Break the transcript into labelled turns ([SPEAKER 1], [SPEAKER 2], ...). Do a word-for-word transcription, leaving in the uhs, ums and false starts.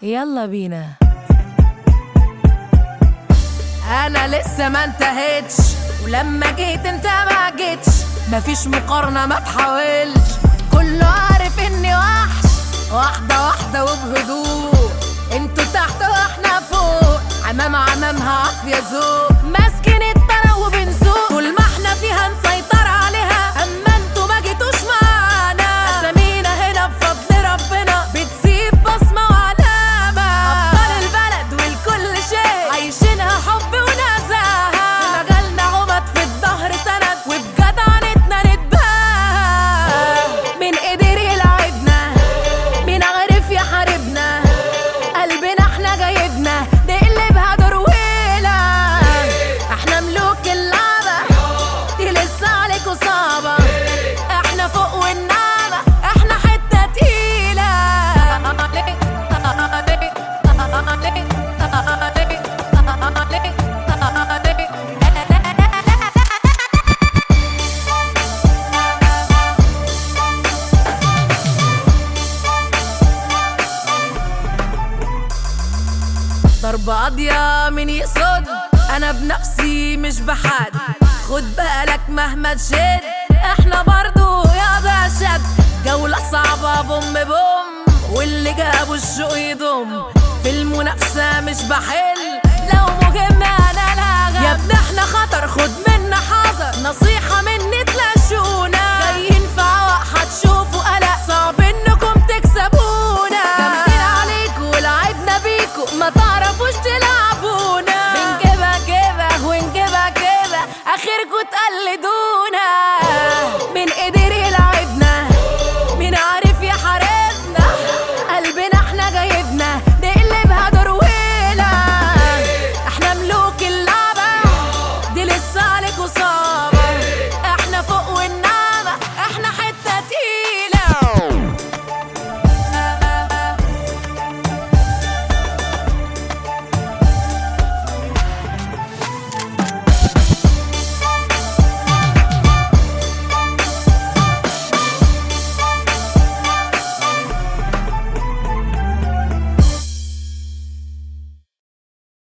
[SPEAKER 1] يلا بينا.
[SPEAKER 2] انا لسه ما انتهتش، ولما جيت انت ما جيتش، مفيش مقارنة ما تحاولش، كله عارف اني وحش، واحدة واحدة وبهدوء، انتوا تحت واحنا فوق، عمام عمامها عافية ذوق، ماسكين الطرا وبنسوق، طول ما احنا فيها نسيطر عليها، اما انتوا ما جيتوش معانا، اسامينا هنا بفضل ربنا بتسيب بصمة وعلامة، ابطال البلد والكل شيء عايشينها حب ونزاهة، في مجالنا عمد في الظهر سند، وبجدعنتنا نتباهى، مين قدر يلعبنا، مين عرف يحاربنا، قلبنا احنا جايبنا نقلبها درويلة، احنا ملوك اللعبة دي لسه عليكوا صعبة، احنا فوق والنعمة احنا حتة تقيلة. ضربة قاضية من يقصد، انا بنفسي مش بحد، خد بالك مهما تشد، احنا برضو يا شد، جولة صعبة بوم بوم، واللي جابوا الشوق يضم، في المنافسة مش بحل، لو مهم انا لا يا ابني احنا خطر، خد منا حذر، نصيحة مني تلاشونا، جايين في عوق هتشوفوا قلق، صعب انكم تكسبونا، جامدين عليكوا ولعبنا بيكوا ما تعرفوش تلعبونا، بنجيبها كده ونجيبها كده اخركوا تقلدونا.